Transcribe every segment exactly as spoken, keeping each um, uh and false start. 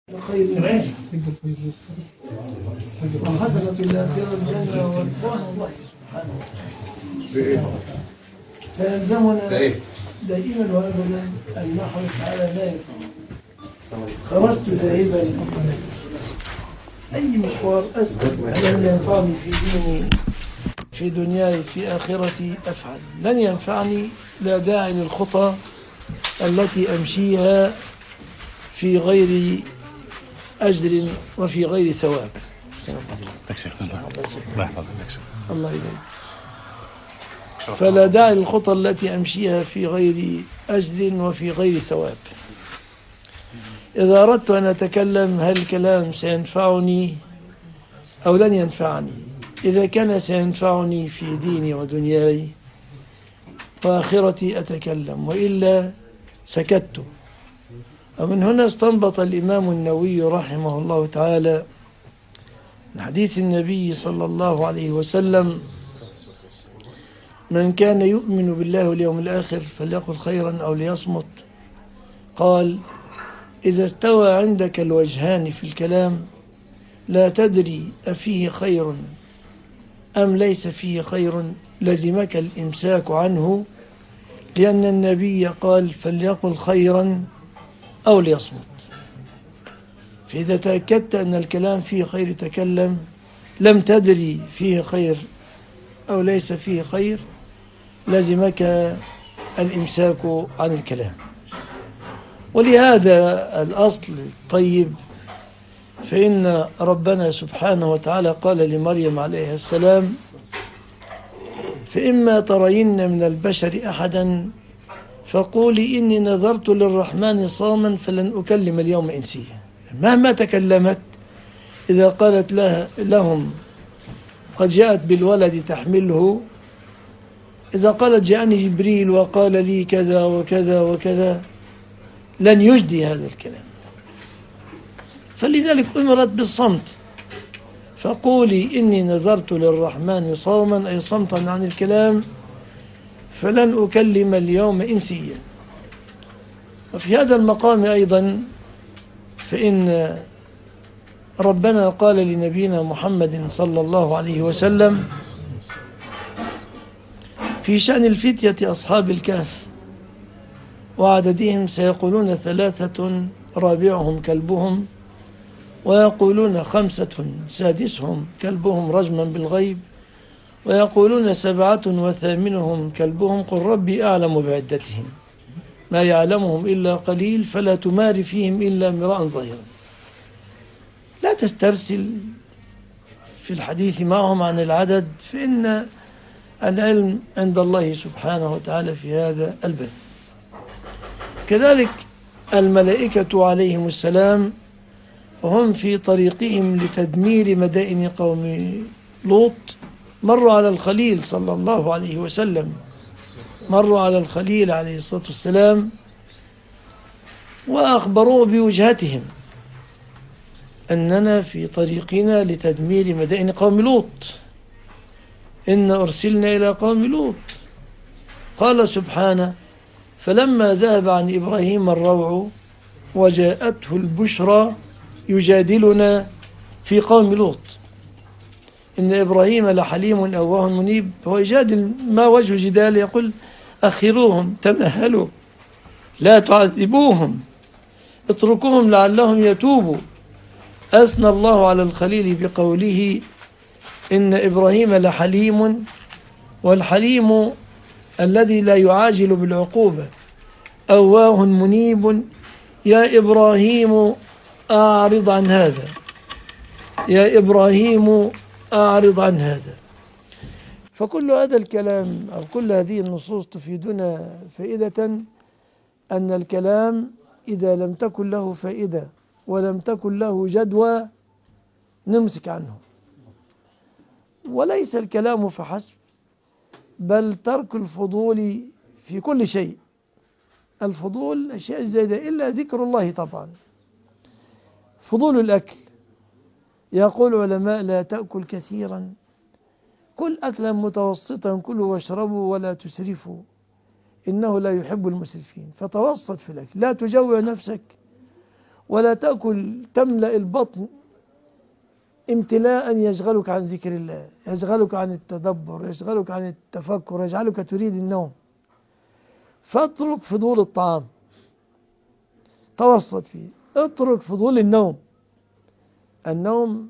خير وحسنة الله خير الجنة والرضوان الله سبحانه وتعالى. فيلزمنا دائما وابدا ان نحرص على ما ينفعنا. خرجت ذاهبا اي مشوار اسال لن ينفعني في ديني في دنياي في اخرتي افعل، لن ينفعني لا داعي للخطى التي امشيها في غير أجر وفي غير ثواب. الله يبارك. فلا داعي للخطى التي أمشيها في غير أجر وفي غير ثواب. إذا أردت أن أتكلم هل الكلام سينفعني أو لن ينفعني؟ إذا كان سينفعني في ديني ودنياي وآخرتي أتكلم، وإلا سكت. ومن هنا استنبط الإمام النووي رحمه الله تعالى من حديث النبي صلى الله عليه وسلم: من كان يؤمن بالله واليوم الآخر فليقل خيرا أو ليصمت. قال: إذا استوى عندك الوجهان في الكلام لا تدري أفيه خير أم ليس فيه خير لزمك الإمساك عنه، لأن النبي قال: فليقل خيرا أو ليصمت. فإذا تأكدت أن الكلام فيه خير تكلم، لم تدري فيه خير أو ليس فيه خير لازمك الإمساك عن الكلام. ولهذا الأصل الطيب فإن ربنا سبحانه وتعالى قال لمريم عليه السلام: فإما ترين من البشر أحدا فقولي إني نذرت للرحمن صوما فلن أكلم اليوم إنسيا. مهما تكلمت، إذا قالت لها لهم قد جاءت بالولد تحمله، إذا قالت جاءني جبريل وقال لي كذا وكذا وكذا، لن يجدي هذا الكلام. فلذلك أمرت بالصمت، فقولي إني نذرت للرحمن صوما أي صمتا عن الكلام فلن أكلم اليوم إنسيا. وفي هذا المقام أيضا فإن ربنا قال لنبينا محمد صلى الله عليه وسلم في شأن الفتية أصحاب الكهف وعددهم: سيقولون ثلاثة رابعهم كلبهم، ويقولون خمسة سادسهم كلبهم رجما بالغيب، ويقولون سبعة وثامنهم كلبهم، قل ربي أعلم بعدتهم ما يعلمهم إلا قليل فلا تمار فيهم إلا مراء ظاهرا. لا تسترسل في الحديث معهم عن العدد، فإن العلم عند الله سبحانه وتعالى في هذا الباب. كذلك الملائكة عليهم السلام وهم في طريقهم لتدمير مدائن قوم لوط مروا على الخليل صلى الله عليه وسلم، مروا على الخليل عليه الصلاة والسلام وأخبروه بوجهتهم أننا في طريقنا لتدمير مدائن قوم لوط، إن أرسلنا إلى قوم لوط. قال سبحانه: فلما ذهب عن إبراهيم الروع وجاءته البشرى يجادلنا في قوم لوط إن إبراهيم لحليم أواه منيب. هو يجادل، ما وجه جدال؟ يقول: أخروهم، تمهلوا، لا تعذبوهم، اتركوهم لعلهم يتوبوا. أثنى الله على الخليل بقوله: إن إبراهيم لحليم، والحليم الذي لا يعاجل بالعقوبة، أواه منيب. يا إبراهيم أعرض عن هذا، يا إبراهيم أعرض عن هذا. فكل هذا الكلام أو كل هذه النصوص تفيدنا فائدة أن الكلام إذا لم تكن له فائدة ولم تكن له جدوى نمسك عنه. وليس الكلام فحسب، بل ترك الفضول في كل شيء. الفضول أشياء زائدة إلا ذكر الله طبعا. فضول الأكل، يقول العلماء: لا تأكل كثيرا، كل أكلا متوسطا، كلوا واشربوا ولا تسرفوا إنه لا يحب المسرفين. فتوسط في الأكل، لا تجوع نفسك ولا تأكل تملأ البطن امتلاء يشغلك عن ذكر الله، يشغلك عن التدبر، يشغلك عن التفكر، يجعلك تريد النوم. فاترك فضول الطعام، توسط فيه. اترك فضول النوم، النوم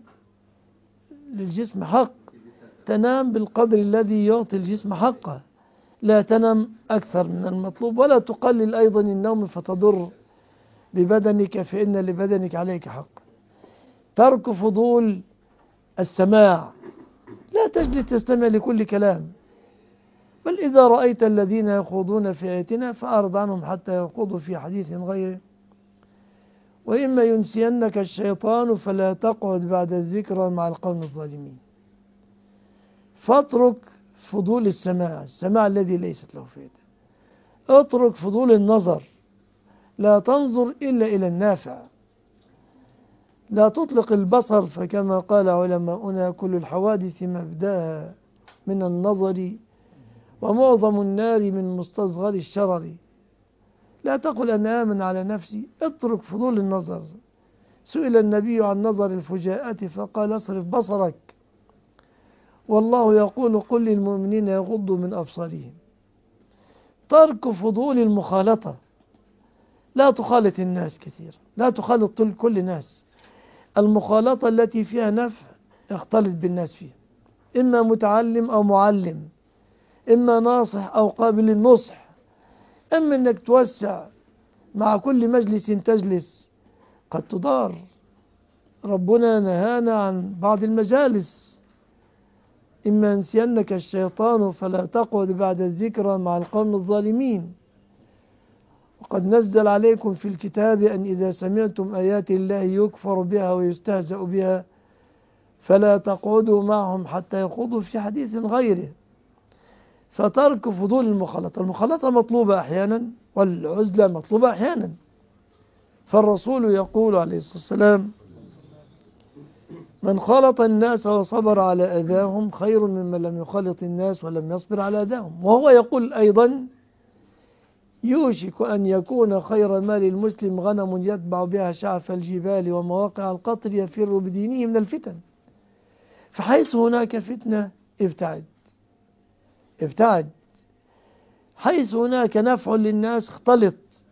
للجسم حق، تنام بالقدر الذي يعطي الجسم حقه، لا تنم أكثر من المطلوب، ولا تقلل أيضا النوم فتضر ببدنك، فإن لبدنك عليك حق. ترك فضول السماع، لا تجلس تستمع لكل كلام، بل إذا رأيت الذين يخوضون في آياتنا فأعرض عنهم حتى يخوضوا في حديث غيره. وإما ينسينك الشيطان فلا تقعد بعد الذكرى مع القوم الظالمين. فاترك فضول السماع، السماع الذي ليست له فائدة. اترك فضول النظر، لا تنظر إلا إلى النافع. لا تطلق البصر، فكما قال علماؤنا كل الحوادث مبداها من النظر ومعظم النار من مستصغر الشرر. لا تقل أنا آمن على نفسي، اترك فضول النظر. سئل النبي عن نظر الفجاءة فقال اصرف بصرك، والله يقول قل للمؤمنين يغضوا من أبصارهم. ترك فضول المخالطة، لا تخالط الناس كثيرا، لا تخالط كل الناس. المخالطة التي فيها نفع اختلط بالناس فيها، إما متعلم أو معلم، إما ناصح أو قابل للنصح. أما أنك توسع مع كل مجلس تجلس قد تضار. ربنا نهانا عن بعض المجالس. إما ينسينك الشيطان فلا تقعد بعد الذكرى مع القوم الظالمين. وقد نزل عليكم في الكتاب أن إذا سمعتم آيات الله يكفر بها ويستهزأ بها فلا تقعدوا معهم حتى يخوضوا في حديث غيره. فترك فضول المخالطة، المخالطة مطلوبة أحيانا والعزلة مطلوبة أحيانا. فالرسول يقول عليه الصلاة والسلام من خالط الناس وصبر على أذاهم خير ممن لم يخالط الناس ولم يصبر على أذاهم. وهو يقول أيضا يوشك أن يكون خير مال المسلم غنم يتبع بها شعف الجبال ومواقع القطر يفر بدينه من الفتن. فحيث هناك فتنة ابتعد ابتعد، حيث هناك نفع للناس اختلط.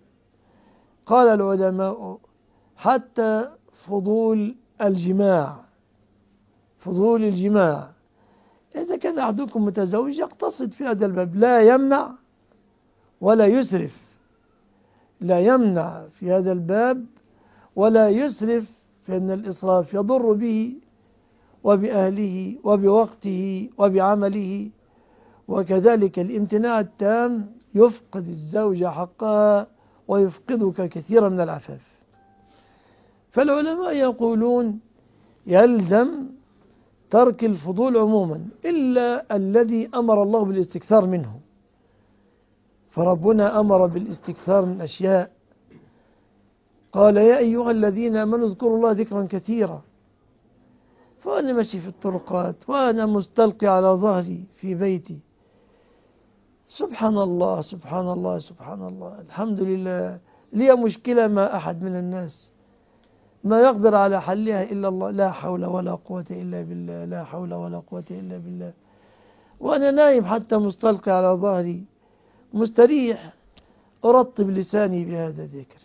قال العلماء حتى فضول الجماع، فضول الجماع إذا كان أحدكم متزوج يقتصد في هذا الباب، لا يمنع ولا يسرف، لا يمنع في هذا الباب ولا يسرف، فإن الإسراف يضر به وبأهله وبوقته وبعمله. وكذلك الامتناع التام يفقد الزوجة حقها ويفقدك كثيرا من العفاف. فالعلماء يقولون يلزم ترك الفضول عموما إلا الذي أمر الله بالاستكثار منه. فربنا أمر بالاستكثار من أشياء، قال يا أيها الذين آمنوا اذكروا الله ذكرا كثيرا. فأنا ماشي في الطرقات وأنا مستلقي على ظهري في بيتي، سبحان الله سبحان الله سبحان الله الحمد لله، لي مشكلة ما أحد من الناس ما يقدر على حلها إلا الله، لا حول ولا قوة إلا بالله، لا حول ولا قوة إلا بالله. وأنا نايم حتى مستلقي على ظهري مستريح أرطب لساني بهذا الذكر.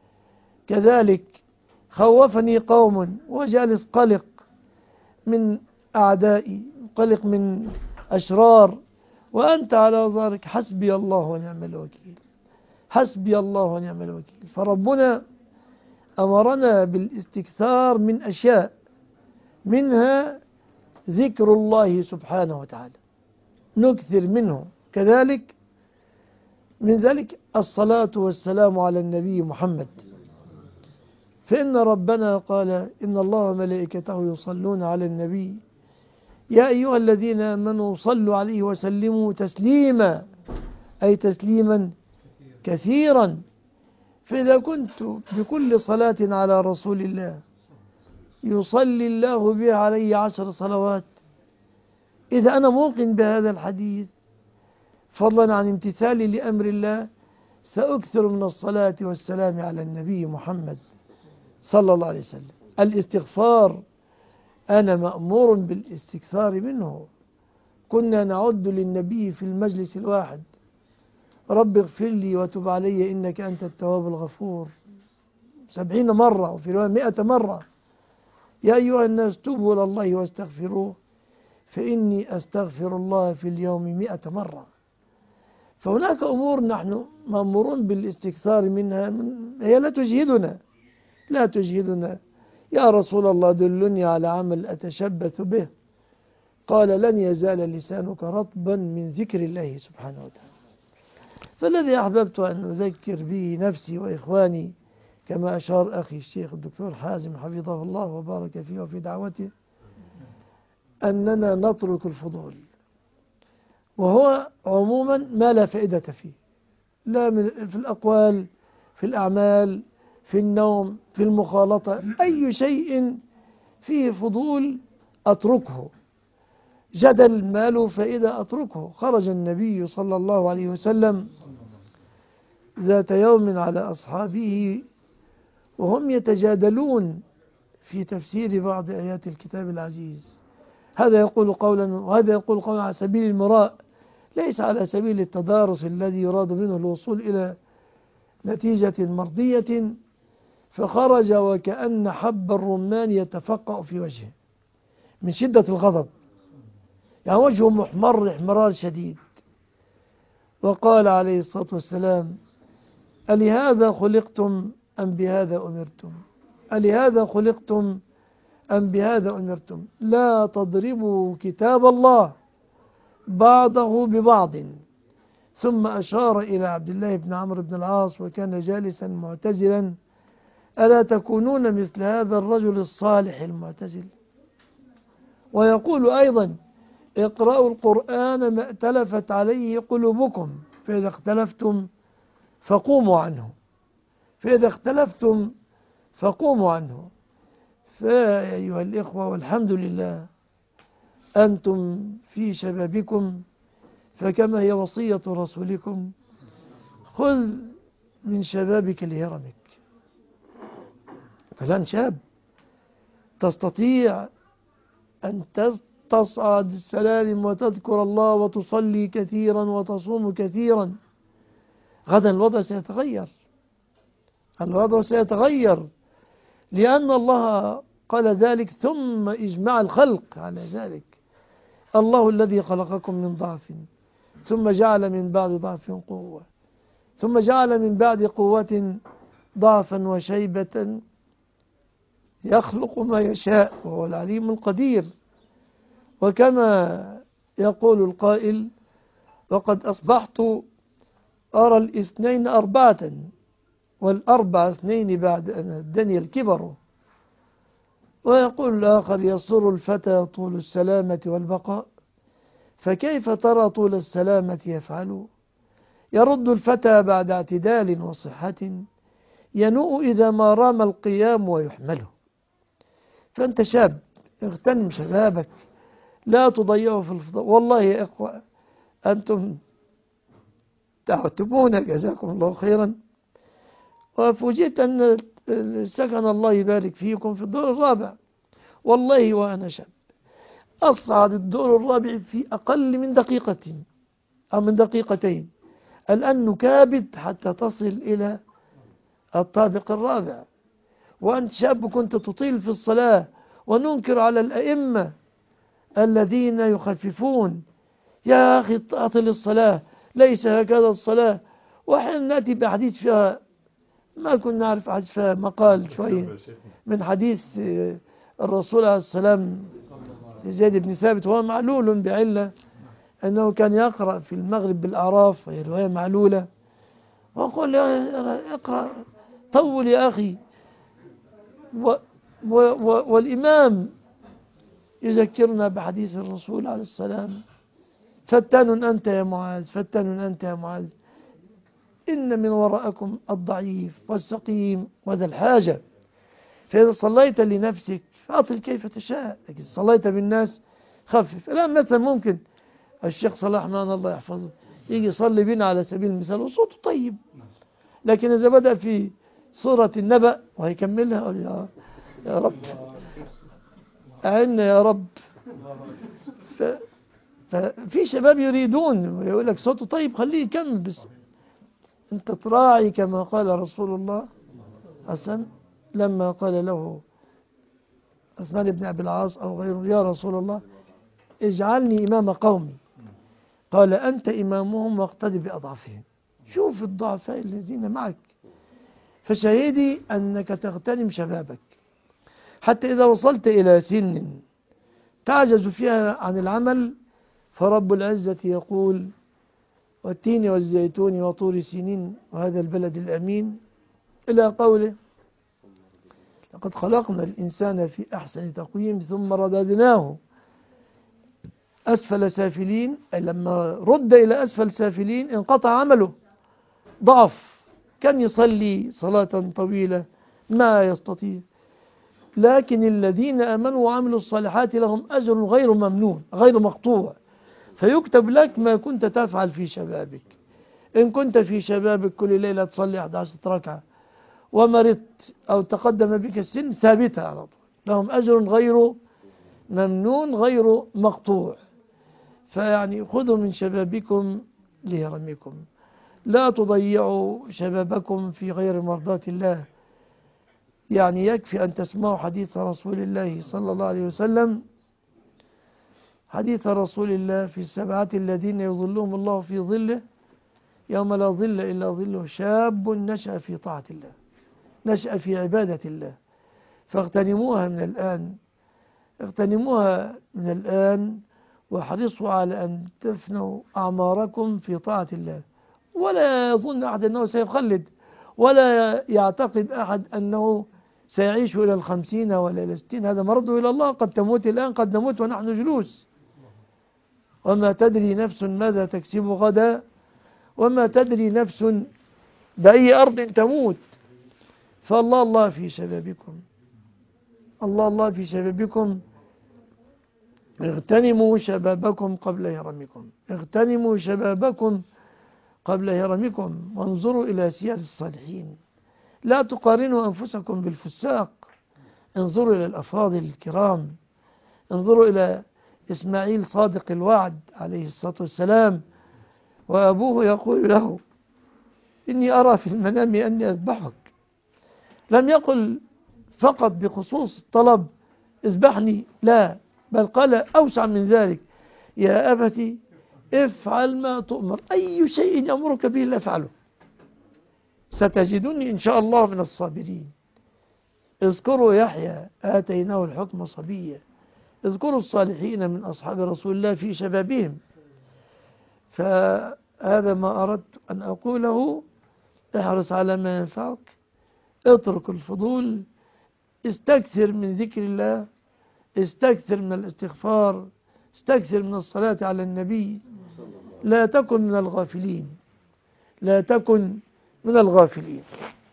كذلك خوفني قوم وجالس قلق من أعدائي، قلق من أشرار، وأنت على ظهرك حسبي الله ونعم الوكيل، حسبي الله ونعم الوكيل. فربنا أمرنا بالاستكثار من أشياء، منها ذكر الله سبحانه وتعالى نكثر منه. كذلك من ذلك الصلاة والسلام على النبي محمد، فإن ربنا قال إن الله وملائكته يصلون على النبي يا أيها الذين آمنوا صلوا عليه وسلموا تسليما، أي تسليما كثيرا. فإذا كنت بكل صلاة على رسول الله يصلي الله بها عليه عشر صلوات، إذا أنا موقن بهذا الحديث فضلا عن امتثالي لأمر الله سأكثر من الصلاة والسلام على النبي محمد صلى الله عليه وسلم. الاستغفار أنا مأمور بالاستكثار منه. كنا نعد للنبي في المجلس الواحد رب اغفر لي وتب علي إنك أنت التواب الغفور سبعين مرة، وفي رواية مئة مرة. يا أيها الناس توبوا إلى الله واستغفروه فإني أستغفر الله في اليوم مئة مرة. فهناك أمور نحن مأمورون بالاستكثار منها، هي لا تجهدنا لا تجهدنا. يا رسول الله دلني على عمل أتشبث به، قال لن يزال لسانك رطبا من ذكر الله سبحانه وتعالى. فالذي أحببت أن أذكر به نفسي وإخواني كما أشار أخي الشيخ الدكتور حازم حفظه الله وبارك فيه وفي دعوته، أننا نترك الفضول، وهو عموما ما لا فائدة فيه، لا في الأقوال، في الأعمال، في النوم، في المخالطة، أي شيء فيه فضول أتركه. جدل ما له فائدة أتركه. خرج النبي صلى الله عليه وسلم ذات يوم على أصحابه وهم يتجادلون في تفسير بعض آيات الكتاب العزيز، هذا يقول قولا وهذا يقول قولا على سبيل المراء، ليس على سبيل التدارس الذي يراد منه الوصول إلى نتيجة مرضية. فخرج وكأن حب الرمان يتفقأ في وجهه من شدة الغضب، يعني وجهه محمر احمرار شديد. وقال عليه الصلاة والسلام: ألهذا خلقتم أم بهذا أمرتم؟ ألهذا خلقتم أم بهذا أمرتم؟ لا تضربوا كتاب الله بعضه ببعض. ثم أشار إلى عبد الله بن عمرو بن العاص وكان جالسا معتزلا: ألا تكونون مثل هذا الرجل الصالح المعتزل؟ ويقول أيضا: اقرأوا القرآن ما ائتلفت عليه قلوبكم، فإذا اختلفتم فقوموا عنه فإذا اختلفتم فقوموا عنه. فيا أيها الإخوة، والحمد لله أنتم في شبابكم، فكما هي وصية رسولكم: خذ من شبابك لهرمك. فلان شاب تستطيع أن تصعد السلالم وتذكر الله وتصلي كثيرا وتصوم كثيرا. غدا الوضع سيتغير، الوضع سيتغير لأن الله قال ذلك، ثم إجماع الخلق على ذلك. الله الذي خلقكم من ضعف ثم جعل من بعد ضعف قوة ثم جعل من بعد قوة ضعفا وشيبة يخلق ما يشاء وهو العليم القدير. وكما يقول القائل: وقد أصبحت أرى الاثنين أربعة والأربع اثنين بعد أن ادني الكبر. ويقول الآخر: يصر الفتى طول السلامة والبقاء، فكيف ترى طول السلامة يفعل؟ يرد الفتى بعد اعتدال وصحة، ينوء إذا ما رام القيام ويحمله. فأنت شاب، اغتنم شبابك، لا تضيعه في الفضاء. والله يا إخوة أنتم تعتبون جزاكم الله خيرا، وفوجئت أن سكن الله يبارك فيكم في الدور الرابع. والله وأنا شاب أصعد الدور الرابع في أقل من دقيقة أو من دقيقتين، الآن نكابد حتى تصل إلى الطابق الرابع. وأنت شاب كنت تطيل في الصلاة، وننكر على الأئمة الذين يخففون: يا أخي أطل الصلاة، ليس هكذا الصلاة. وحين نأتي بحديث فيها ما كنا نعرف حديث فيها مقال شوية من حديث الرسول عليه السلام زيد بن ثابت، وهو معلول بعلة أنه كان يقرأ في المغرب بالأعراف، وهي رواية معلولة. وأقول: اقرأ طول يا أخي. و و و والإمام يذكرنا بحديث الرسول عليه السلام: فتان أنت يا معاذ، فتان أنت يا معاذ، إن من وراءكم الضعيف والسقيم وذا الحاجة، فإذا صليت لنفسك فأطل كيف تشاء، لكن صليت بالناس خفف. الآن مثلا ممكن الشيخ صلاح مان الله يحفظه يجي يصلي بنا على سبيل المثال وصوته طيب، لكن إذا بدأ في سورة النبأ وهيكملها. قال يا يا رب أعنا يا رب. ف... ففي شباب يريدون يقول لك صوته طيب خليه يكمل، بس أنت تراعي كما قال رسول الله حسن لما قال له عثمان بن أبي العاص أو غيره يا رسول الله اجعلني إمام قومي، قال أنت إمامهم واقتدي بأضعفهم. شوف الضعفاء الذين معك. فشهيدي أنك تغتنم شبابك حتى إذا وصلت إلى سن تعجز فيها عن العمل، فرب العزة يقول والتين والزيتون وطور سينين وهذا البلد الأمين إلى قوله لقد خلقنا الإنسان في أحسن تقويم ثم رددناه أسفل سافلين. أي لما رد إلى أسفل سافلين انقطع عمله، ضعف، كان يصلي صلاة طويلة ما يستطيع. لكن الذين آمنوا وعملوا الصالحات لهم أجر غير ممنون غير مقطوع، فيكتب لك ما كنت تفعل في شبابك. إن كنت في شبابك كل ليلة تصلي أحد عشرة ركعة ومرضت أو تقدم بك السن ثابتة على طول، لهم أجر غير ممنون غير مقطوع. فيعني خذوا من شبابكم ليرميكم، لا تضيعوا شبابكم في غير مرضاة الله. يعني يكفي أن تسمعوا حديث رسول الله صلى الله عليه وسلم، حديث رسول الله في السبعة الذين يظلهم الله في ظله يوم لا ظل إلا ظله شاب نشأ في طاعة الله، نشأ في عبادة الله. فاغتنموها من الآن، اغتنموها من الآن واحرصوا على أن تفنوا أعماركم في طاعة الله. ولا يظن أحد أنه سيخلد، ولا يعتقد أحد أنه سيعيش إلى الخمسين ولا إلى الستين. هذا مرضه إلى الله، قد تموت الآن قد نموت ونحن جلوس. وما تدري نفس ماذا تكسب غدا، وما تدري نفس بأي أرض تموت. فالله الله في شبابكم، الله الله في شبابكم. اغتنموا شبابكم قبل هرمكم، اغتنموا شبابكم قبل هرمكم، وانظروا إلى سير الصالحين. لا تقارنوا أنفسكم بالفساق، انظروا إلى الأفاضل الكرام، انظروا إلى إسماعيل صادق الوعد عليه الصلاة والسلام، وأبوه يقول له إني أرى في المنام أني أذبحك. لم يقل فقط بخصوص الطلب اذبحني، لا، بل قال أوسع من ذلك يا أبتي افعل ما تؤمر، أي شيء يأمرك به لا افعله ستجدني إن شاء الله من الصابرين. اذكروا يحيى آتيناه الحكم صبيا، اذكروا الصالحين من أصحاب رسول الله في شبابهم. فهذا ما أردت أن أقوله. احرص على ما ينفعك، اترك الفضول، استكثر من ذكر الله، استكثر من الاستغفار، استكثر من الصلاة على النبي. لا تكن من الغافلين، لا تكن من الغافلين.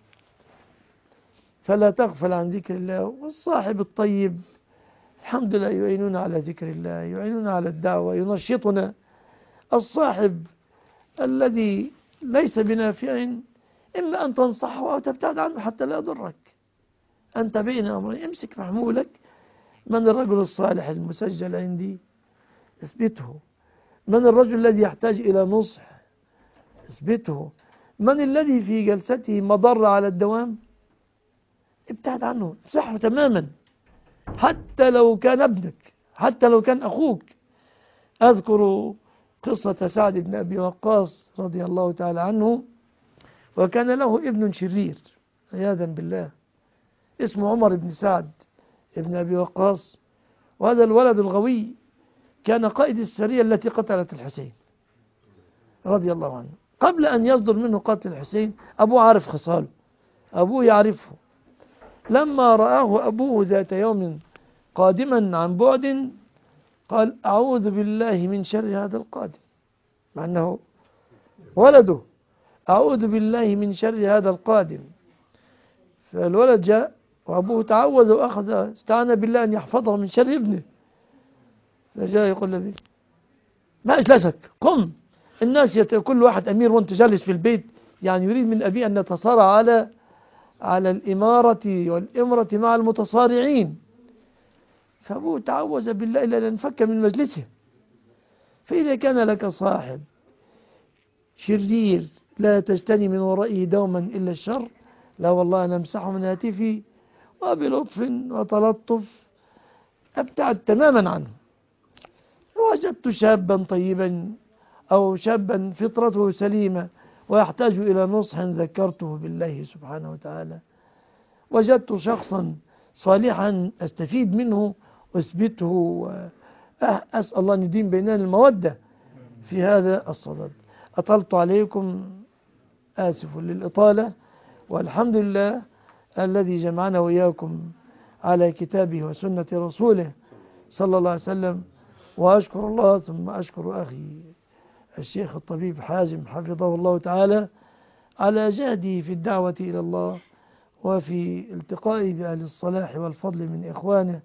فلا تغفل عن ذكر الله. والصاحب الطيب الحمد لله يعيننا على ذكر الله، يعيننا على الدعوة، ينشطنا. الصاحب الذي ليس بنافع إما أن تنصحه أو تبتعد عنه حتى لا يضرك. أنت بين أمرين، امسك محمولك. من الرجل الصالح المسجل عندي؟ اثبته. من الرجل الذي يحتاج إلى نصح؟ اثبته. من الذي في جلسته مضر على الدوام؟ ابتعد عنه، امسحه تماما، حتى لو كان ابنك، حتى لو كان أخوك. أذكر قصة سعد بن أبي وقاص رضي الله تعالى عنه، وكان له ابن شرير عياذا بالله اسمه عمر بن سعد ابن أبي وقاص. وهذا الولد الغوي كان قائد السرية التي قتلت الحسين رضي الله عنه. قبل أن يصدر منه قتل الحسين أبوه عارف خصاله، أبوه يعرفه. لما رآه أبوه ذات يوم قادما عن بعد قال أعوذ بالله من شر هذا القادم، مع أنه ولده، أعوذ بالله من شر هذا القادم. فالولد جاء وأبوه تعوذ وأخذ استعان بالله أن يحفظه من شر ابنه. فجاء يقول له ما أجلسك، قم، الناس يت... كل واحد أمير وانت جالس في البيت. يعني يريد من أبيه أن يتصارع على على الإمارة والإمرة مع المتصارعين، فأبوه تعوذ بالله إلا لنفك من مجلسه. فإذا كان لك صاحب شرير لا تجتني من ورائه دوما إلا الشر، لا والله أنا أمسحه من هاتفي وبلطف وتلطف أبتعد تماما عنه. وجدت شابا طيبا أو شابا فطرته سليمة ويحتاج إلى نصح ذكرته بالله سبحانه وتعالى. وجدت شخصا صالحا أستفيد منه وأثبته وأسأل الله أن يديم بيننا المودة في هذا الصدد. أطلت عليكم، آسف للإطالة، والحمد لله الذي جمعنا وإياكم على كتابه وسنة رسوله صلى الله عليه وسلم. وأشكر الله ثم أشكر أخي الشيخ الطبيب حازم حفظه الله تعالى على جهده في الدعوة إلى الله وفي التقائه بأهل الصلاح والفضل من إخوانه،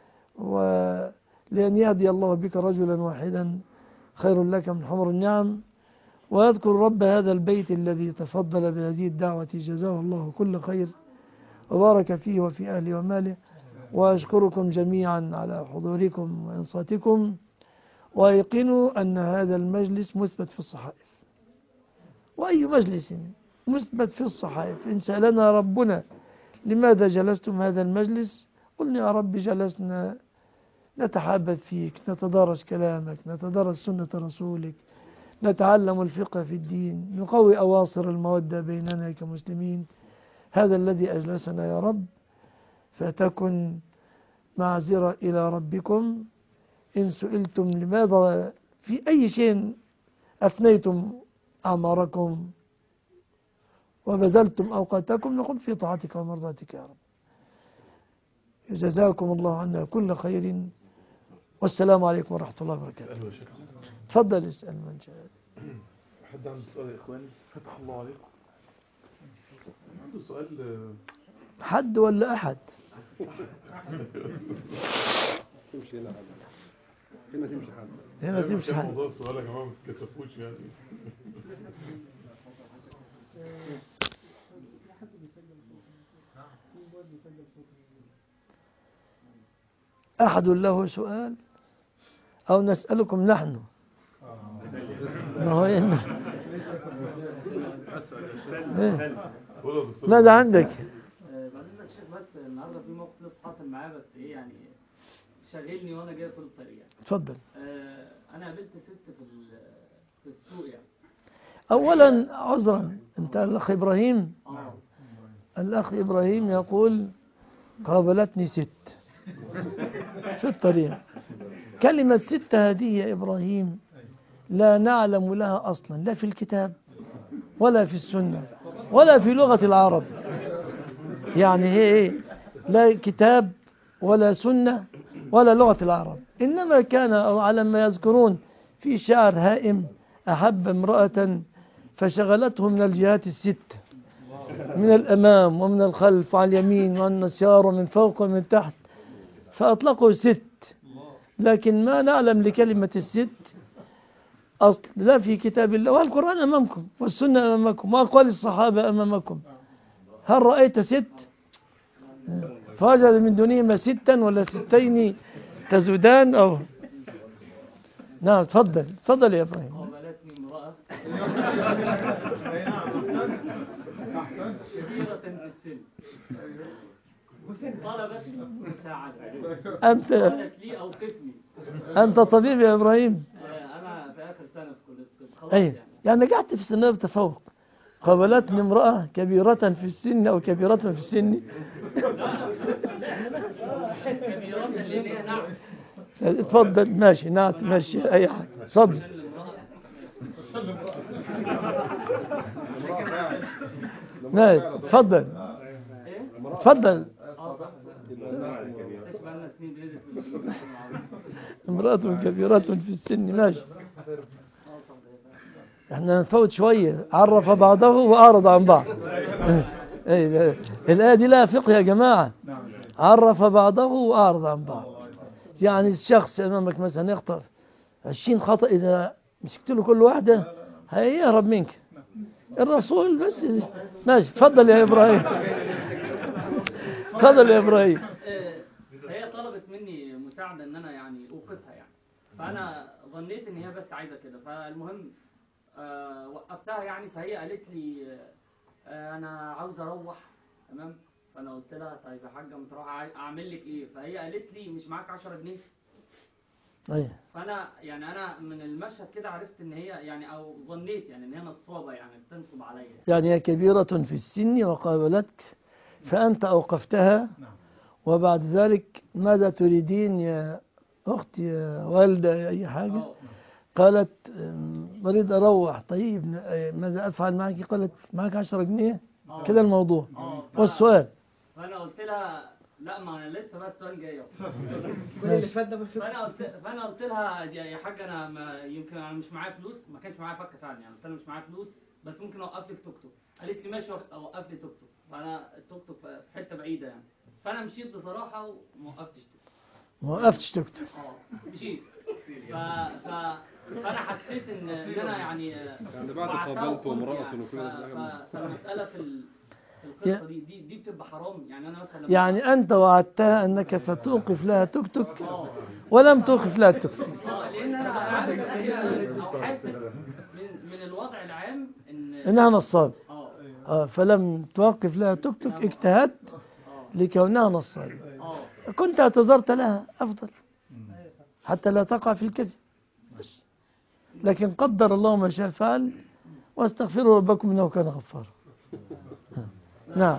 ولأن يهدي الله بك رجلا واحدا خير لك من حمر النعم. ويذكر رب هذا البيت الذي تفضل بهذه الدعوة جزاه الله كل خير وبارك فيه وفي أهله وماله. وأشكركم جميعا على حضوركم وإنصاتكم، وأيقنوا أن هذا المجلس مثبت في الصحائف، وأي مجلس مثبت في الصحائف. إن سألنا ربنا لماذا جلستم هذا المجلس قلنا يا رب جلسنا نتحابب فيك، نتدارس كلامك، نتدارس سنة رسولك، نتعلم الفقه في الدين، نقوي أواصر المودة بيننا كمسلمين. هذا الذي أجلسنا يا رب، فتكن معذرة إلى ربكم إن سئلتم لماذا في أي شيء أفنيتم أعماركم وبذلتم أوقاتكم، نقول في طاعتك ومرضاتك يا رب. جزاكم الله عنا كل خير، والسلام عليكم ورحمة الله وبركاته. تفضل اسأل من شاء. حد عنده سؤال يا إخواني؟ فتح الله عليكم. عنده سؤال؟ حد ولا أحد؟ تمشي هنا هنا تمشي حد هنا تمشي حد. موضوع السؤال يا جماعة ما تتكسفوش يعني. أحد له سؤال أو نسألكم نحن؟ ما هو إن ماذا عندك؟ بعدين الشيخ بس النهارده في موقف لسه حاصل معايا، بس ايه يعني شاغلني وانا جاي طول الطريق. اتفضل. آه انا قابلت ست في في السوق يعني. أولا عذرا، أنت الأخ إبراهيم؟ اه الأخ إبراهيم يقول قابلتني ست في الطريق. كلمة ست هذه يا إبراهيم لا نعلم لها أصلا، لا في الكتاب ولا في السنة ولا في لغة العرب. يعني هي إيه؟ لا كتاب ولا سنة ولا لغة العرب، إنما كان على ما يذكرون في شعر هائم: أحب امرأة فشغلته من الجهات الست، من الأمام ومن الخلف وعن اليمين وعن اليسار ومن فوق ومن تحت، فأطلقوا ست. لكن ما نعلم لكلمة الست أصل لا في كتاب الله، والقرآن أمامكم والسنة أمامكم وأقوال الصحابة أمامكم. هل رأيت ست فوجد من دونهما ستا ولا ستين تزودان؟ أو نعم. تفضل تفضل يا إبراهيم. قابلتني امرأة كبيرة في السن طلبت مساعدة، أنت قالت لي أوقفني. أنت طبيب يا إبراهيم؟ آه أنا في آخر سنة في كلية الطب خلاص أي يعني. يعني نجحت في السنة بتفوق. قابلتني امرأة كبيرة في السن أو كبيرة في السن. كبيرة اللي هي نعم. اتفضل. ماشي. نعم ماشي أي حاجة. اتفضل. ماشي. اتفضل اتفضل. امرأة كبيرة في السن. ماشي. احنا نفوت شوية. عرف بعضه وأعرض عن بعض. ايه الآية دي لها فقه يا جماعة. عرف بعضه وأعرض عن بعض. يعني الشخص أمامك مثلا يخطأ عشرين خطأ، إذا مسكت له كل واحدة هيهرب منك الرسول بس. ماشي. تفضل يا إبراهيم. تفضل يا إبراهيم. آه، هي طلبت مني مساعدة ان انا يعني اوقفها يعني، فانا ظنيت ان هي بس عايزة كده، فالمهم آه، وقفتها يعني. فهي قالت لي آه، انا عاوز اروح. تمام. فانا قلت لها طيب يا حاجة ما تروح، عاي- اعمل لك ايه؟ فهي قالت لي مش معاك عشرة جنيه؟ أيوة. فانا يعني انا من المشهد كده عرفت ان هي يعني، او ظنيت يعني ان هي نصابة يعني بتنصب عليا. يعني هي كبيرة في السن وقابلتك فأنت أوقفتها، وبعد ذلك ماذا تريدين يا أختي يا والدة يا أي حاجة؟ اه قالت أم، أريد أروح. طيب ن- ماذا أفعل معك؟ قالت معك عشرة جنيه. اه كده الموضوع. اه ف- والسؤال فانا قلت لها لا، ما انا لسه بقى السؤال جاي أهو. كل اللي فات ده بس. فانا قلت فانا قلت لها يا يا حاجه انا ما يمكن انا مش معايا فلوس، ما كانش معايا فكه فعلا يعني. قلت لها مش معايا فلوس بس ممكن اوقف لك توك توك. قالت لي ماشي اوقف لي توك توك. فانا التوك توك في حته بعيده يعني، فانا مشيت بصراحه وما وقفتش توك توك. ما وقفتش تكتب. اه مشيت. ف... ف... فانا حسيت ان ان انا يعني يعني بعد وعدتها قابلت وقلت وامرأة يعني. ف... وكده ف... فالمساله في ال... في القصه دي دي دي بتبقى حرام يعني. انا مثلا لما يعني أنت وعدتها أنك ستوقف لها توك توك اه ولم توقف لها توك توك. اه لان انا عارف او حاسس من من الوضع العام ان إنها نصاب. اه آه، فلم توقف لها توك توك، اجتهدت اه لكونها نصاب. اه كنت اعتذرت لها أفضل حتى لا تقع في الكذب. بس. لكن قدر الله ما شاء فعل، واستغفروا ربكم إنه كان غفارا. نعم.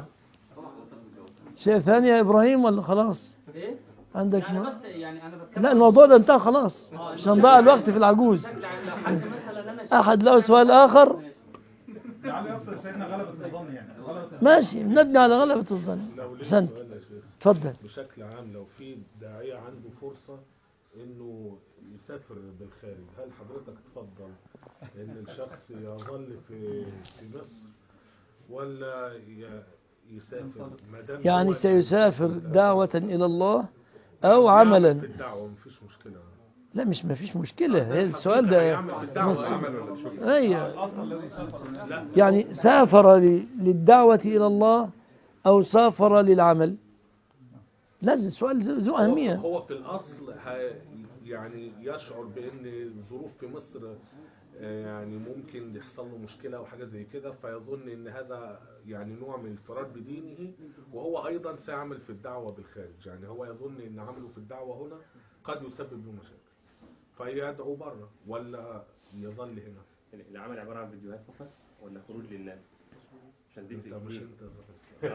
شيء ثاني يا إبراهيم ولا خلاص ايه عندك يعني م... بس يعني انا بتكلم لا الموضوع ده انتهى خلاص اه عشان ضاع الوقت في العجوز. بشكل عام. لو حد مثلا انا شايف- أحد له سؤال آخر؟ لعل يقصد سيدنا غلبة الظن يعني غلبة الظن. ماشي، نبني على غلبة الظن. لو ليه أحسنت. سؤال يا شيخ تفضل. بشكل عام، لو في داعية عنده فرصة انه يسافر بالخارج، هل حضرتك تفضل ان الشخص يظل في في مصر ولا ي- يسافر ما دام يعني هو سيسافر في دعوة إلى الله أو يعمل عملا؟ في الدعوة مفيش مشكلة. لا مش ما فيش مشكلة، هي ده السؤال الحقيقة ده يعمل في الدعوة مص- عمل ولا شغل؟ أي الأصل الذي سافر لا يعني سافر ل- للدعوة إلى الله أو سافر للعمل؟ لازم سؤال ذو ذو هو, أهمية. هو في الأصل ه- يعني يشعر بأن الظروف في مصر آه، يعني ممكن يحصل له مشكلة أو حاجة زي كده، فيظن أن هذا يعني نوع من الفرار بدينه، وهو أيضا سيعمل في الدعوة بالخارج. يعني هو يظن أن عمله في الدعوة هنا قد يسبب له مشاكل فيدعو بره ولا يظل هنا. يعني العمل عبارة عن فيديوهات فقط ولا خروج للناس؟ عشان دي انت مش كتير. انت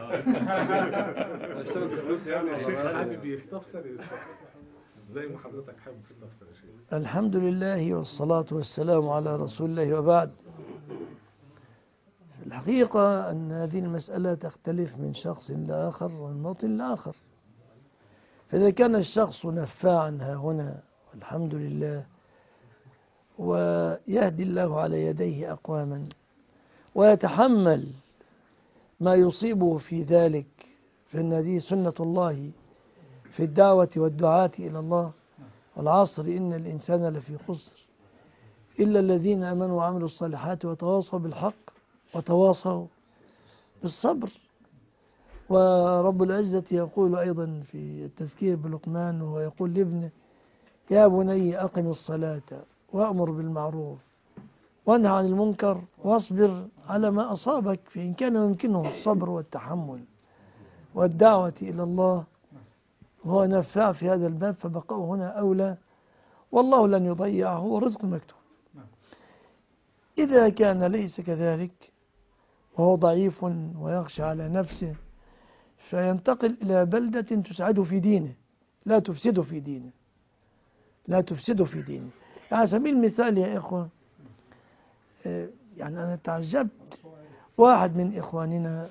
هيشتغل بفلوس يعني الشيخ ولا حابب يستفسر يستفسر زي ما حضرتك حابب تستفسر يا شيخ. الحمد لله والصلاة والسلام على رسول الله وبعد. في الحقيقة أن هذه المسألة تختلف من شخص لآخر ومن موطن لآخر. فإذا كان الشخص نفاعا ها هنا والحمد لله، ويهدي الله على يديه أقواما ويتحمل ما يصيبه في ذلك، فإن هذه سنة الله في الدعوة والدعاة إلى الله. والعصر إن الإنسان لفي خسر إلا الذين آمنوا وعملوا الصالحات وتواصوا بالحق وتواصوا بالصبر. ورب العزة يقول أيضا في التذكير بلقمان وهو يقول لابنه: يا بني أقم الصلاة وأمر بالمعروف وانهى عن المنكر واصبر على ما أصابك، فإن كان يمكنه الصبر والتحمل والدعوة إلى الله هو نفع في هذا الباب، فبقوا هنا أولى، والله لن يضيعه ورزق مكتوب. إذا كان ليس كذلك وهو ضعيف ويخشى على نفسه، فينتقل إلى بلدة تسعده في دينه لا تفسده في دينه لا تفسده في دينه. على سبيل المثال يا إخوة، يعني أنا تعجبت، واحد من إخواننا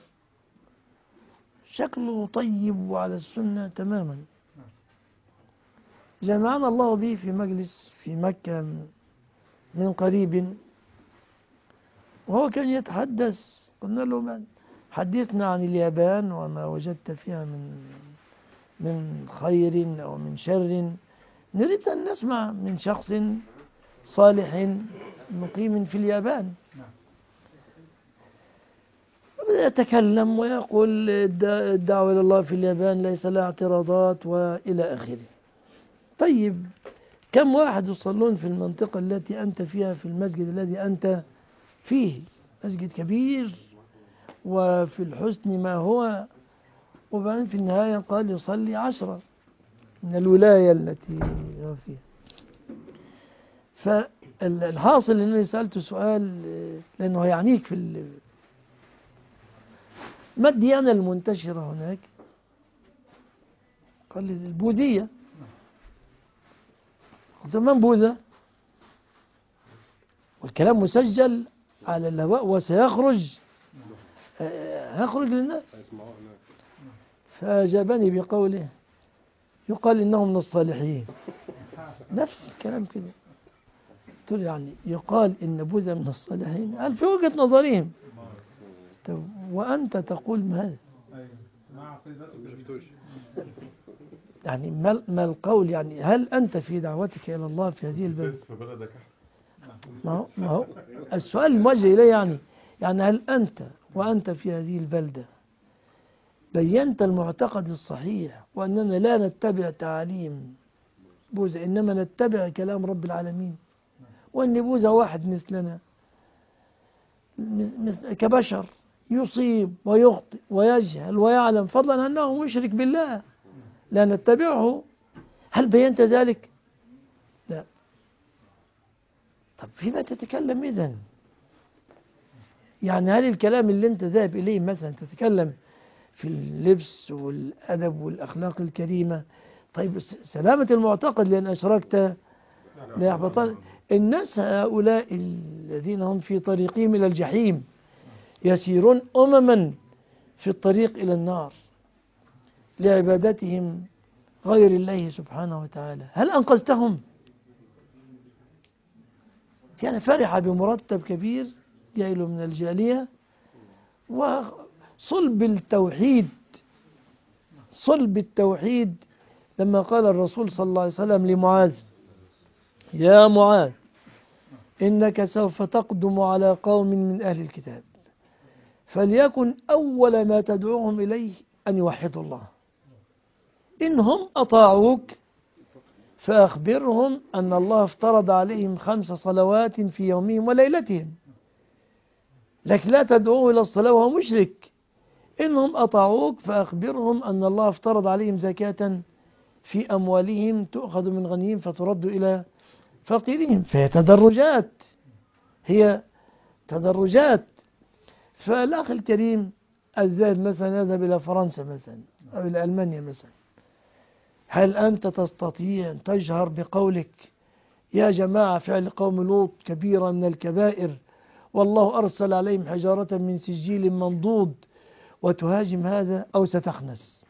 شكله طيب وعلى السنة تماما، جمعنا الله به في مجلس في مكة من قريب، وهو كان يتحدث. قلنا له: من حدثنا عن اليابان وما وجدت فيها من من خير أو من شر، نريد أن نسمع من شخص صالح مقيم في اليابان. يتكلم ويقول الدعوة إلى الله في اليابان ليس لها اعتراضات وإلى آخره. طيب كم واحد يصلون في المنطقة التي أنت فيها في المسجد الذي أنت فيه؟ مسجد كبير وفي الحسن ما هو، وبعدين في النهاية قال يصلي عشرة من الولاية التي هو فيها. فالحاصل أنني سألته سؤال لأنه يعنيك في ال... ما الديانة المنتشرة هناك؟ قال لي البوذية. قلت من بوذا؟ والكلام مسجل على الهواء وسيخرج هيخرج للناس. فأجابني بقوله يقال إنهم من الصالحين. نفس الكلام كده. قلت له يعني يقال إن بوذا من الصالحين؟ قال في وجهة نظرهم. طب وأنت تقول ما هذا؟ يعني ما ما القول؟ يعني هل أنت في دعوتك إلى الله في هذه البلد؟ ما هو ما هو السؤال الموجه إليه يعني يعني هل أنت وأنت في هذه البلدة بينت المعتقد الصحيح وأننا لا نتبع تعاليم بوذا إنما نتبع كلام رب العالمين، وأن بوذا واحد مثلنا مثل كبشر يصيب ويخطئ ويجهل ويعلم، فضلا أنه مشرك بالله لا نتبعه؟ هل بينت ذلك؟ لا. طب فيما تتكلم إذن؟ يعني هل الكلام اللي انت ذاهب إليه مثلا تتكلم في اللبس والأدب والأخلاق الكريمة، طيب سلامة المعتقد لأن أشركت لا يحبطن. الناس هؤلاء الذين هم في طريقهم إلى الجحيم يسيرون أمما في الطريق إلى النار لعبادتهم غير الله سبحانه وتعالى، هل أنقذتهم؟ كان فرح بمرتب كبير جاي له من الجالية وصلب التوحيد، صلب التوحيد لما قال الرسول صلى الله عليه وسلم لمعاذ يا معاذ إنك سوف تقدم على قوم من أهل الكتاب فليكن أول ما تدعوهم إليه أن يوحدوا الله، إنهم أطاعوك فأخبرهم أن الله افترض عليهم خمس صلوات في يومهم وليلتهم، لكن لا تدعوه إلى الصلاة وهو مشرك. إنهم أطاعوك فأخبرهم أن الله افترض عليهم زكاة في أموالهم تؤخذ من غنيهم فترد إلى فقيرهم، فهي تدرجات، هي تدرجات. فالأخ الكريم الذاهب مثلا يذهب إلى فرنسا مثلا أو إلى ألمانيا مثلا، هل أنت تستطيع أن تجهر بقولك يا جماعة فعل قوم لوط كبيرة من الكبائر والله أرسل عليهم حجارة من سجيل منضود وتهاجم هذا؟ أو ستخنس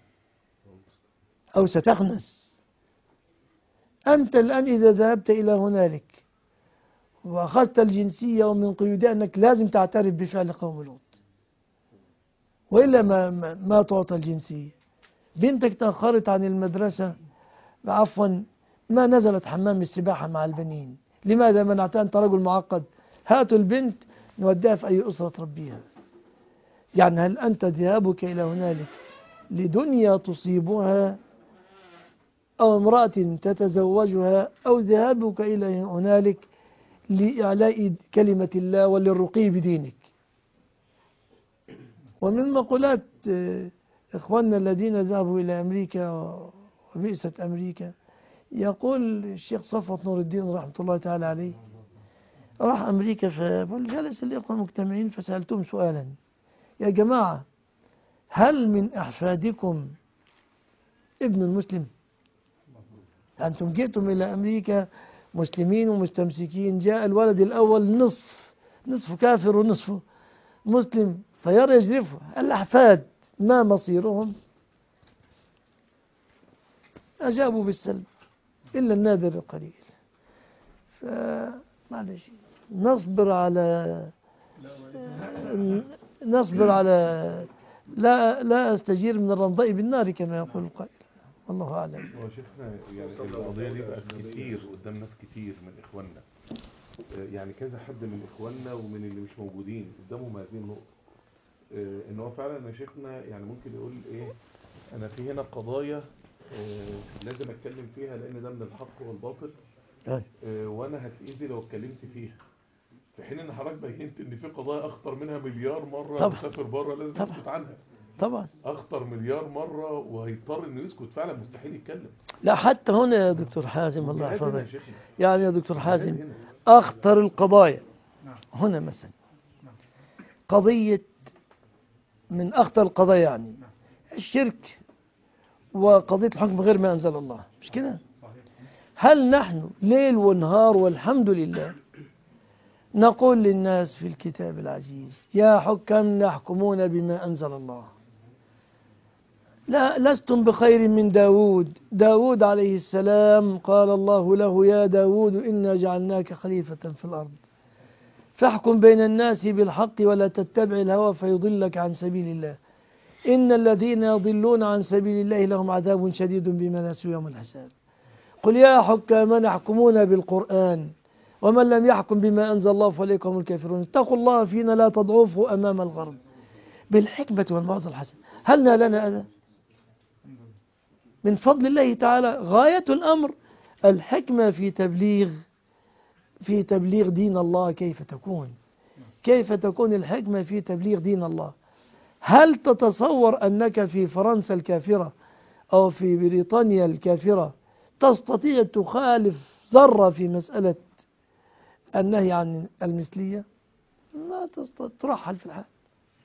أو ستخنس أنت الآن إذا ذهبت إلى هنالك وأخذت الجنسية ومن قيودها أنك لازم تعترف بفعل قوم لوط وإلا ما, ما, ما تعطى الجنسية. بنتك تأخرت عن المدرسة عفوا ما نزلت حمام السباحة مع البنين، لماذا منعتها؟ أنت رجل معقد، هاتوا البنت نوديها في أي أسرة تربيها. يعني هل أنت ذهابك إلى هنالك لدنيا تصيبها أو امرأة تتزوجها أو ذهابك إلى هنالك لإعلاء كلمة الله وللرقي بدينك؟ ومن مقولات إخواننا الذين ذهبوا إلى أمريكا وبئست أمريكا يقول الشيخ صفوت نور الدين رحمة الله تعالى عليه راح أمريكا فجلس الإخوة مجتمعين فسألتهم سؤالا يا جماعة هل من أحفادكم ابن المسلم؟ أنتم جئتم إلى أمريكا مسلمين ومستمسكين، جاء الولد الأول نصف نصف كافر ونصف مسلم طيار يجرفه، الأحفاد ما مصيرهم؟ أجابوا بالسلب إلا النادر القليل. فمعلش نصبر على نصبر على لا لا أستجير من الرمضاء بالنار كما يقول القائل، والله أعلم. هو شيخنا يعني القضية دي بقت كتير قدام ناس كتير من إخواننا، يعني كذا حد من إخواننا ومن اللي مش موجودين قدامهم هذه النقطة. آه، ان هو فعلا يا شيخنا يعني ممكن يقول ايه، انا في هنا قضايا آه، لازم اتكلم فيها لان ده من الحق والباطل، أي. آه، وانا هتأذي لو اتكلمت فيها، في حين ان حضرتك بينت ان في قضايا اخطر منها مليار مره، طبعا. مسافر بره لازم طبعا. يسكت عنها، طبعا. اخطر مليار مره وهيضطر انه يسكت فعلا، مستحيل يتكلم. لا حتى هنا يا دكتور حازم الله الجهاد هنا يا يحفظك، شيخنا، يعني يا دكتور الجهاد حازم هنا. أخطر القضايا هنا مثلا قضية، من أخطر القضايا يعني الشرك وقضية الحكم غير ما أنزل الله، مش كده؟ هل نحن ليل ونهار والحمد لله نقول للناس في الكتاب العزيز يا حكام يحكمون بما أنزل الله، لا لستم بخير من داود. داود عليه السلام قال الله له يا داود إنا جعلناك خليفة في الأرض فاحكم بين الناس بالحق ولا تتبع الهوى فيضلك عن سبيل الله إن الذين يضلون عن سبيل الله لهم عذاب شديد بما نسوا يوم الحساب. قل يا حكام يحكمون بالقرآن ومن لم يحكم بما أنزل الله فأولئك هم الكافرون اتقوا الله فينا لا تضعفوا أمام الغرب بالحكمة والموعظة الحسنة. هل نالنا أذى؟ من فضل الله تعالى غاية الأمر الحكمة في تبليغ في تبليغ دين الله. كيف تكون كيف تكون الحكمة في تبليغ دين الله؟ هل تتصور أنك في فرنسا الكافرة أو في بريطانيا الكافرة تستطيع تخالف ذرة في مسألة النهي عن المثلية؟ ما تستطيع، ترحل في الحال.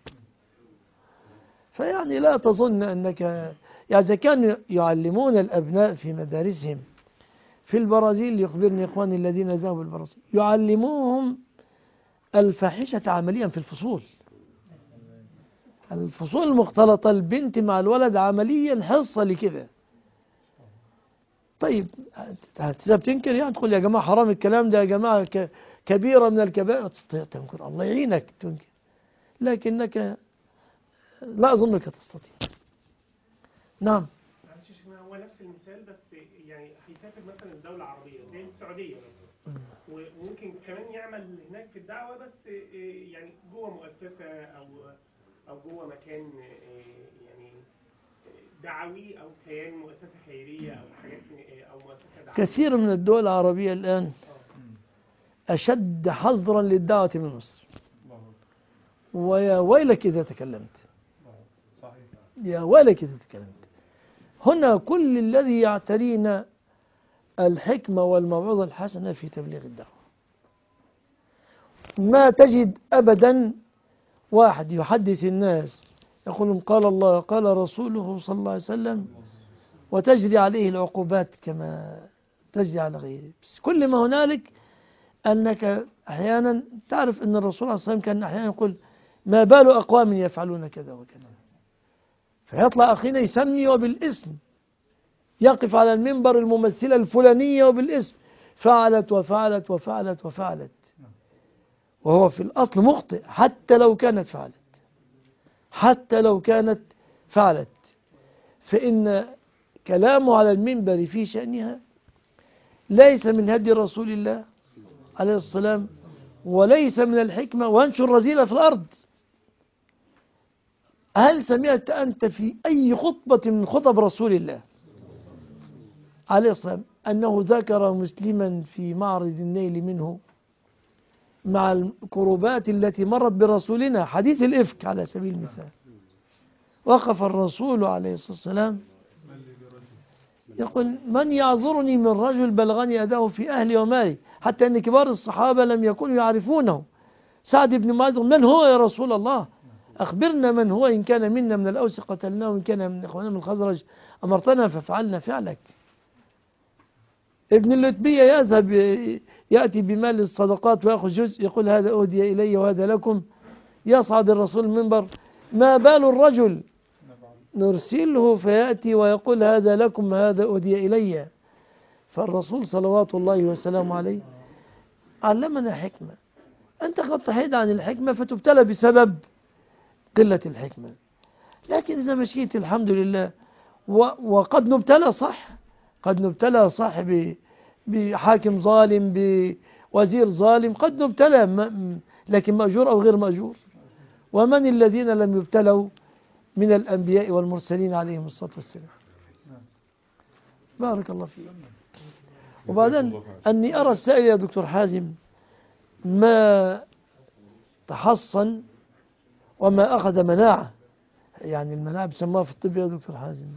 فيعني لا تظن أنك يعني إذا كانوا يعلمون الأبناء في مدارسهم في البرازيل، يخبرني إخواني الذين ذهبوا البرازيل يعلموهم الفاحشة عمليا في الفصول، الفصول المختلطة البنت مع الولد عمليا حصة لكذا. طيب إذا بتنكر يعني تقول يا جماعة حرام الكلام ده يا جماعة كبيرة من الكبائر، تستطيع تنكر الله يعينك تنكر، لكنك لا أظنك تستطيع. نعم. معلش هو نفس المثال بس يعني هيسافر مثلا الدولة العربية زي السعودية مثلا وممكن كمان يعمل هناك في الدعوة بس يعني جوه مؤسسة أو أو جوه مكان يعني دعوي أو كيان مؤسسة خيرية أو حاجات أو مؤسسة دعوية. كثير من الدول العربية الآن أشد حظرا للدعوة من مصر، ويا ويلك إذا تكلمت، يا ويلك إذا تكلمت. هنا كل الذي يعترينا الحكمة والموعظة الحسنة في تبليغ الدعوة. ما تجد أبدا واحد يحدث الناس يقول قال الله قال رسوله صلى الله عليه وسلم وتجري عليه العقوبات كما تجري على غيره. بس كل ما هنالك أنك أحيانا تعرف أن الرسول صلى الله عليه وسلم كان أحيانا يقول ما بال أقوام يفعلون كذا وكذا، فيطلع أخينا يسمي وبالاسم، يقف على المنبر الممثلة الفلانية وبالاسم فعلت وفعلت وفعلت وفعلت، وهو في الأصل مخطئ حتى لو كانت فعلت، حتى لو كانت فعلت، فإن كلامه على المنبر في شأنها ليس من هدي رسول الله عليه السلام وليس من الحكمة، وانشر رذيلة في الأرض. هل سمعت أنت في أي خطبة من خطب رسول الله عليه السلام أنه ذكر مسلما في معرض النيل منه مع الكروبات التي مرت برسولنا؟ حديث الإفك على سبيل المثال، وقف الرسول عليه الصلاة والسلام يقول من يعذرني من رجل بلغني أداه في أهلي ومالي، حتى أن كبار الصحابة لم يكونوا يعرفونه. سعد بن معاذ من هو يا رسول الله؟ أخبرنا من هو، إن كان منا من الأوس قتلناه وإن كان من إخواننا من الخزرج أمرتنا ففعلنا فعلك. ابن اللتبية يذهب يأتي بمال الصدقات ويأخذ جزء يقول هذا أهدي إلي وهذا لكم، يصعد الرسول المنبر ما بال الرجل نرسله فيأتي ويقول هذا لكم هذا أهدي إلي. فالرسول صلوات الله وسلامه عليه علمنا حكمة. أنت قد تحيد عن الحكمة فتبتلى بسبب قلة الحكمة، لكن إذا مشيت الحمد لله وقد نبتلى صح، قد نبتلى صح بحاكم ظالم بوزير ظالم، قد نبتلى لكن مأجور أو غير مأجور، ومن الذين لم يبتلوا من الأنبياء والمرسلين عليهم الصلاة والسلام. بارك الله فيك. وبعدين أني أرى السائل يا دكتور حازم ما تحصن وما أخذ مناعة، يعني المناعة بسموها في الطب يا دكتور حازم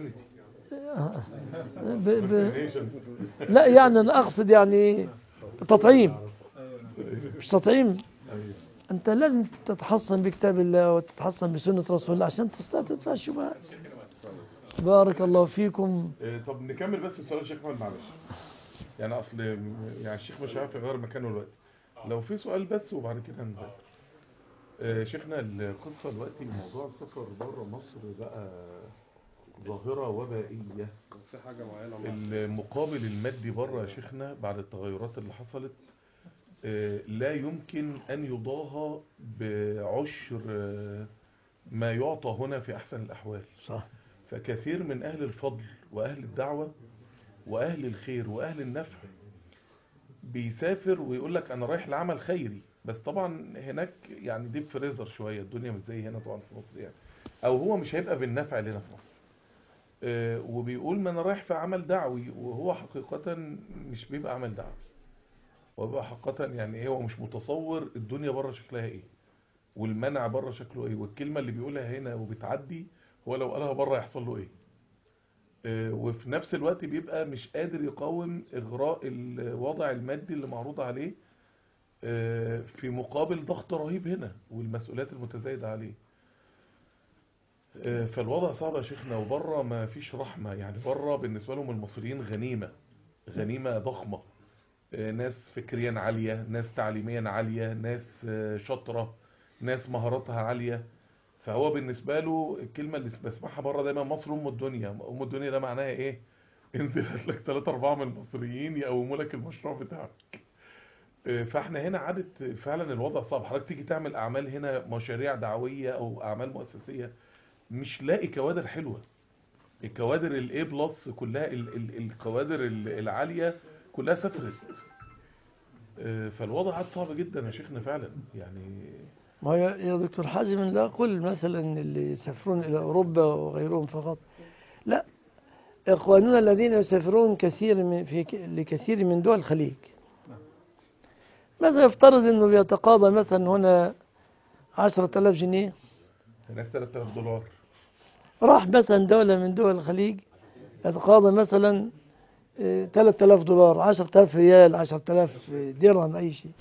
ب... ب... لا يعني أنا أقصد يعني تطعيم، مش تطعيم. أنت لازم تتحصن بكتاب الله وتتحصن بسنة رسول الله عشان تستطيع تدفع الشبهات. بارك الله فيكم. طب نكمل بس السؤال الشيخ محمد معلش، يعني أصل يعني الشيخ مش عارف يغير مكانه دلوقتي، لو في سؤال بس وبعد كده نبدأ. آه شيخنا القصة دلوقتي موضوع السفر بره مصر بقى ظاهرة وبائية، في حاجة معينة المقابل المادي بره يا شيخنا بعد التغيرات اللي حصلت آه لا يمكن أن يضاهى بعشر آه ما يعطى هنا في أحسن الأحوال. صح. فكثير من أهل الفضل وأهل الدعوة وأهل الخير وأهل النفع بيسافر ويقول لك أنا رايح لعمل خيري، بس طبعا هناك يعني ديب فريزر شوية، الدنيا مش زي هنا طبعا في مصر يعني، أو هو مش هيبقى بالنفع اللي هنا في مصر. آه وبيقول ما أنا رايح في عمل دعوي، وهو حقيقة مش بيبقى عمل دعوي، وبيبقى حقيقة يعني هو مش متصور الدنيا بره شكلها إيه والمنع بره شكله إيه، والكلمة اللي بيقولها هنا وبتعدي هو لو قالها بره يحصل له إيه. وفي نفس الوقت بيبقى مش قادر يقاوم إغراء الوضع المادي اللي معروض عليه في مقابل ضغط رهيب هنا والمسؤوليات المتزايدة عليه. فالوضع صعب يا شيخنا، وبره ما فيش رحمة، يعني بره بالنسبة لهم المصريين غنيمة غنيمة ضخمة، ناس فكريا عالية، ناس تعليميا عالية، ناس شاطرة، ناس مهاراتها عالية. فهو بالنسبة له الكلمة اللي بسمعها بره دايما مصر أم الدنيا. أم الدنيا ده معناها إيه؟ انزل لك ثلاثة أربعة من المصريين يقوموا لك المشروع بتاعك. فاحنا هنا عادت فعلا الوضع صعب. حضرتك تيجي تعمل أعمال هنا مشاريع دعوية أو أعمال مؤسسية مش لاقي كوادر حلوة. الكوادر الاي بلس كلها ال ال الكوادر العالية كلها سافرت. فالوضع عاد صعب جدا يا شيخنا فعلا يعني. ما يا دكتور حازم لا أقول مثلا اللي يسافرون إلى أوروبا وغيرهم فقط، لا، إخواننا الذين يسافرون كثير من في لكثير من دول الخليج، ماذا يفترض أنه بيتقاضى مثلا هنا عشرة آلاف جنيه، هناك ثلاثة آلاف دولار، راح مثلا دولة من دول الخليج يتقاضى مثلا ثلاثة آلاف دولار، عشرة آلاف ريال، عشرة آلاف درهم، أي شيء.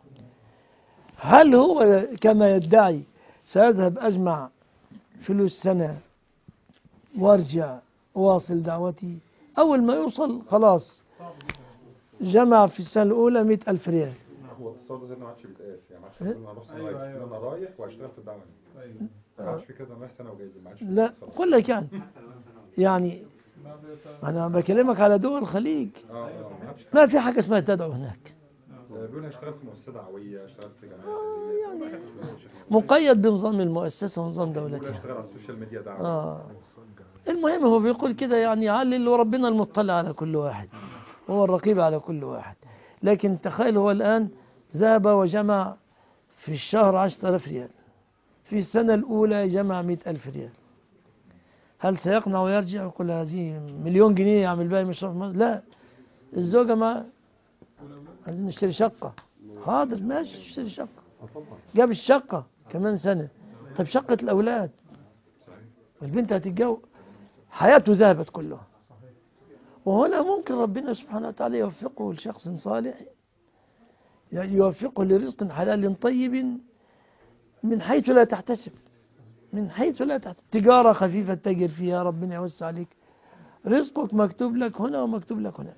هل هو كما يدعي سأذهب أجمع فلوس سنة وارجع واصل دعوتي؟ أول ما يوصل خلاص جمع في السنة الأولى مئة ألف ريال. هو التصور ده زي ما عادش بيتقال، يعني ما عادش بيقول انا اروح سنه رايح انا رايح واشتغل في الدعوه دي، ما عادش في كده انا رايح سنه وجاي، ما عادش. لا قل لك يعني يعني أنا بكلمك على دول الخليج ما في حاجة اسمها تدعو هناك. بيقول اشتغل في مؤسسه دعويه، اشتغل في جمعيه آه يعني مقيد بنظام المؤسسة ونظام دولتها. اشتغل على السوشيال ميديا دعوه. آه المهم هو بيقول كده يعني علل، وربنا المطلع على كل واحد، هو الرقيب على كل واحد. لكن تخيل هو الآن ذهب وجمع في الشهر عشرة آلاف ريال، في السنة الأولى جمع مئة ألف ريال. هل سيقنع ويرجع ويقول هذه مليون جنيه يعمل بها مشروع في مصر؟ لا، الزوجة ما عايزين نشتري شقة، حاضر ماشي نشتري شقة، جاب الشقة كمان سنة. طب شقة الأولاد، البنت هتتجوز، حياته ذهبت كلها. وهنا ممكن ربنا سبحانه وتعالى يوفقه لشخص صالح، يوفقه لرزق حلال طيب من حيث لا تحتسب، من حيث لا تحتسب، تجارة خفيفة تجر فيها، ربنا يوسع عليك، رزقك مكتوب لك هنا ومكتوب لك هناك،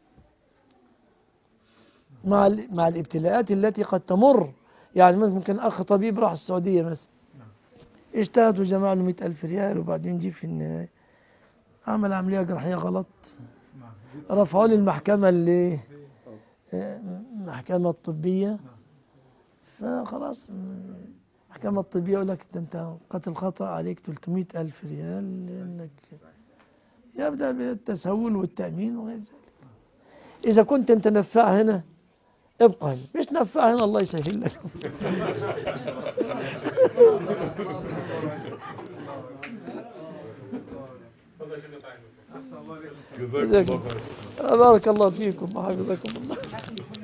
مع مع الابتلاءات التي قد تمر. يعني ممكن أخ طبيب راح السعودية مثلا، اجتهد وجمع له مئة ألف ريال، وبعدين جه في النهاية عمل عملية جراحية غلط، رفعوا لي المحكمة اللي المحكمة الطبية، فخلاص المحكمة الطبية يقول لك أنت قتل خطأ، عليك ثلاثمئة ألف ريال، لأنك يبدأ بالتسهل والتأمين وغير ذلك. إذا كنت أنت نفاع هنا ابقى هنا. مش نفع هنا، الله يسهل لك. جزاك الله خير. بارك الله فيكم وحفظكم الله.